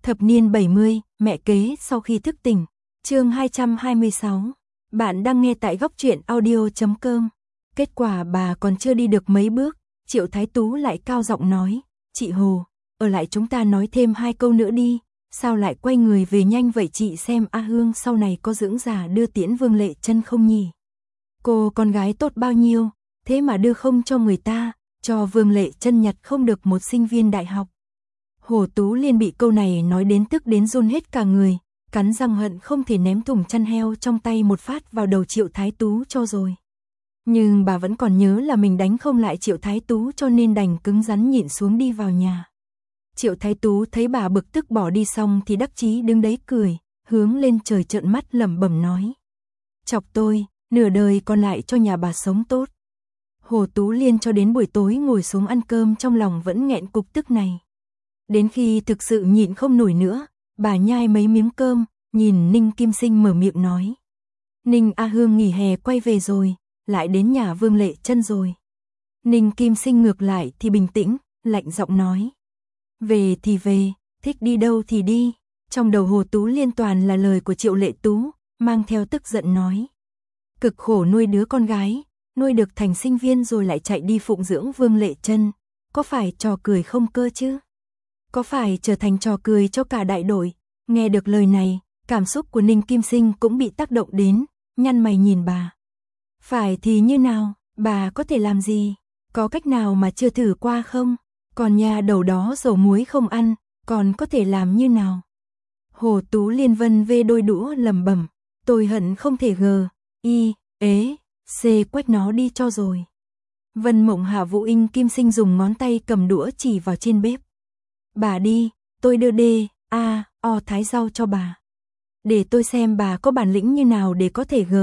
Thập niên 70, mẹ kế sau khi thức tỉnh. Chương 226. Bạn đang nghe tại góc truyện audio.com. Kết quả bà còn chưa đi được mấy bước, Triệu Thái Tú lại cao giọng nói, "Chị Hồ, ở lại chúng ta nói thêm 2 câu nữa đi, sao lại quay người về nhanh vậy, chị xem A Hương sau này có dưỡng giả đưa tiễn Vương Lệ Chân không nhỉ? Cô con gái tốt bao nhiêu, thế mà đưa không cho người ta, cho Vương Lệ Chân nhặt không được một sinh viên đại học." Hồ Tú Liên bị câu này nói đến tức đến run hết cả người, cắn răng hận không thể ném thùng chăn heo trong tay một phát vào đầu Triệu Thái Tú cho rồi. Nhưng bà vẫn còn nhớ là mình đánh không lại Triệu Thái Tú cho nên đành cứng rắn nhịn xuống đi vào nhà. Triệu Thái Tú thấy bà bực tức bỏ đi xong thì đắc chí đứng đấy cười, hướng lên trời trợn mắt lẩm bẩm nói: "Chọc tôi, nửa đời còn lại cho nhà bà sống tốt." Hồ Tú Liên cho đến buổi tối ngồi xuống ăn cơm trong lòng vẫn nghẹn cục tức này. Đến khi thực sự nhịn không nổi nữa, bà nhai mấy miếng cơm, nhìn Ninh Kim Sinh mở miệng nói: "Ninh A Hương nghỉ hè quay về rồi, lại đến nhà Vương Lệ Chân rồi." Ninh Kim Sinh ngược lại thì bình tĩnh, lạnh giọng nói: "Về thì về, thích đi đâu thì đi." Trong đầu Hồ Tú Liên toàn là lời của Triệu Lệ Tú, mang theo tức giận nói: "Cực khổ nuôi đứa con gái, nuôi được thành sinh viên rồi lại chạy đi phụng dưỡng Vương Lệ Chân, có phải trò cười không cơ chứ? Có phải trở thành trò cười cho cả đại đội?" Nghe được lời này, cảm xúc của Ninh Kim Sinh cũng bị tác động đến, nhăn mày nhìn bà. "Phải thì như nào, bà có thể làm gì? Có cách nào mà chưa thử qua không? Còn nhà đầu đó dầu muối không ăn, còn có thể làm như nào?" Hồ Tú Liên vân vê đôi đũa lẩm bẩm: "Tôi hận không thể quách nó đi cho rồi." Vân Mộng Hạ Vũ Inh Kim Sinh dùng ngón tay cầm đũa chỉ vào trên bếp: "Bà đi, tôi đưa thái rau cho bà. Để tôi xem bà có bản lĩnh như nào để có thể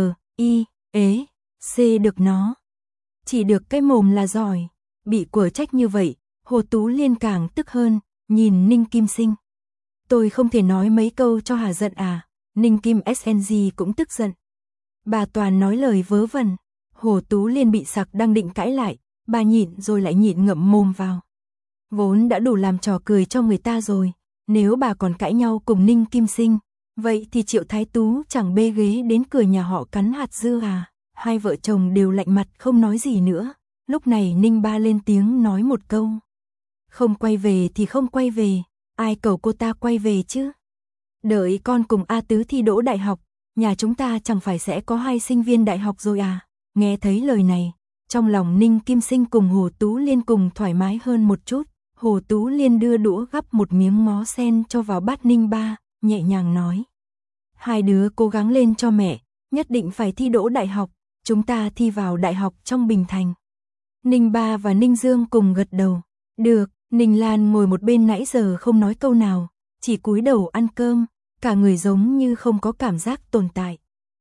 được nó. Chỉ được cái mồm là giỏi." Bị quở trách như vậy, Hồ Tú Liên càng tức hơn, nhìn Ninh Kim Sinh: "Tôi không thể nói mấy câu cho hả giận à?" Ninh Kim SNG cũng tức giận: "Bà toàn nói lời vớ vẩn." Hồ Tú Liên bị sặc đang định cãi lại, bà nhịn rồi lại nhịn ngậm mồm vào. Vốn đã đủ làm trò cười cho người ta rồi, nếu bà còn cãi nhau cùng Ninh Kim Sinh, vậy thì Triệu Thái Tú chẳng bê ghế đến cửa nhà họ cắn hạt dưa à? Hai vợ chồng đều lạnh mặt không nói gì nữa. Lúc này Ninh Ba lên tiếng nói một câu: "Không quay về thì không quay về, ai cầu cô ta quay về chứ? Đợi con cùng A Tứ thi đỗ đại học, nhà chúng ta chẳng phải sẽ có 2 sinh viên đại học rồi à?" Nghe thấy lời này, trong lòng Ninh Kim Sinh cùng Hồ Tú Liên cùng thoải mái hơn một chút. Hồ Tú Liên đưa đũa gắp một miếng ngó sen cho vào bát Ninh Ba, nhẹ nhàng nói: "Hai đứa cố gắng lên cho mẹ, nhất định phải thi đỗ đại học, chúng ta thi vào đại học trong Bình Thành." Ninh Ba và Ninh Dương cùng gật đầu. "Được." Ninh Lan ngồi một bên nãy giờ không nói câu nào, chỉ cúi đầu ăn cơm, cả người giống như không có cảm giác tồn tại.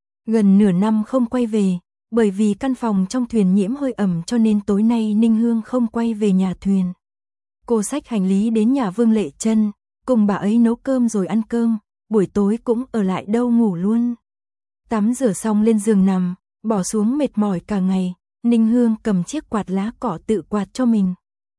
Gần nửa năm không quay về, bởi vì căn phòng trong thuyền nhiễm hơi ẩm cho nên tối nay Ninh Hương không quay về nhà thuyền. Cô xách hành lý đến nhà Vương Lệ Chân, cùng bà ấy nấu cơm rồi ăn cơm, buổi tối cũng ở lại đâu ngủ luôn. Tắm rửa xong lên giường nằm, bỏ xuống mệt mỏi cả ngày, Ninh Hương cầm chiếc quạt lá cỏ tự quạt cho mình.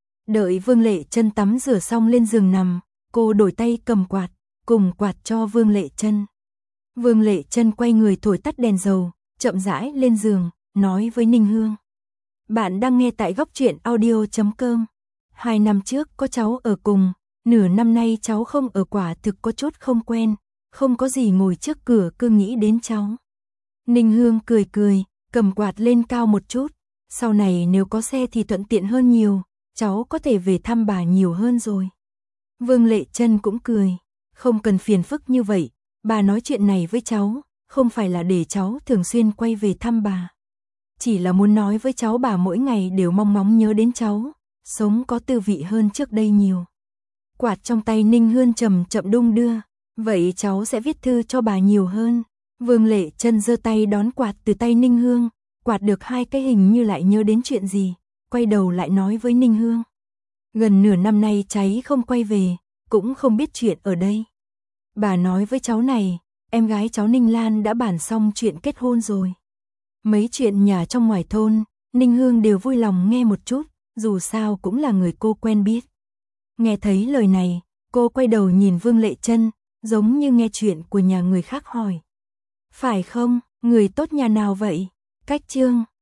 Đợi Vương Lệ Chân tắm rửa xong lên giường nằm, cô đổi tay cầm quạt, cùng quạt cho Vương Lệ Chân. Vương Lệ Chân quay người thổi tắt đèn dầu, chậm rãi lên giường, nói với Ninh Hương: "Bạn đang nghe tại góc truyện audio.com. 2 năm trước có cháu ở cùng, nửa năm nay cháu không ở quả thực có chút không quen, không có gì ngồi trước cửa cứ nghĩ đến cháu." Ninh Hương cười cười, cầm quạt lên cao một chút: "Sau này nếu có xe thì thuận tiện hơn nhiều, cháu có thể về thăm bà nhiều hơn rồi." Vương Lệ Chân cũng cười: "Không cần phiền phức như vậy, bà nói chuyện này với cháu, không phải là để cháu thường xuyên quay về thăm bà. Chỉ là muốn nói với cháu bà mỗi ngày đều mong ngóng nhớ đến cháu, sống có tư vị hơn trước đây nhiều." Quạt trong tay Ninh Hương chậm chậm đung đưa: "Vậy cháu sẽ viết thư cho bà nhiều hơn." Vương Lệ Chân giơ tay đón quạt từ tay Ninh Hương, quạt được 2 cái hình như lại nhớ đến chuyện gì, quay đầu lại nói với Ninh Hương: "Gần nửa năm nay cháy không quay về, cũng không biết chuyện ở đây. Bà nói với cháu này, em gái cháu Ninh Lan đã bàn xong chuyện kết hôn rồi. Mấy chuyện nhà trong ngoài thôn, Ninh Hương đều vui lòng nghe một chút, dù sao cũng là người cô quen biết." Nghe thấy lời này, Cô quay đầu nhìn Vương Lệ Trân, giống như nghe chuyện của nhà người khác hỏi. Phải không, người tốt nhà nào vậy? Cách Trương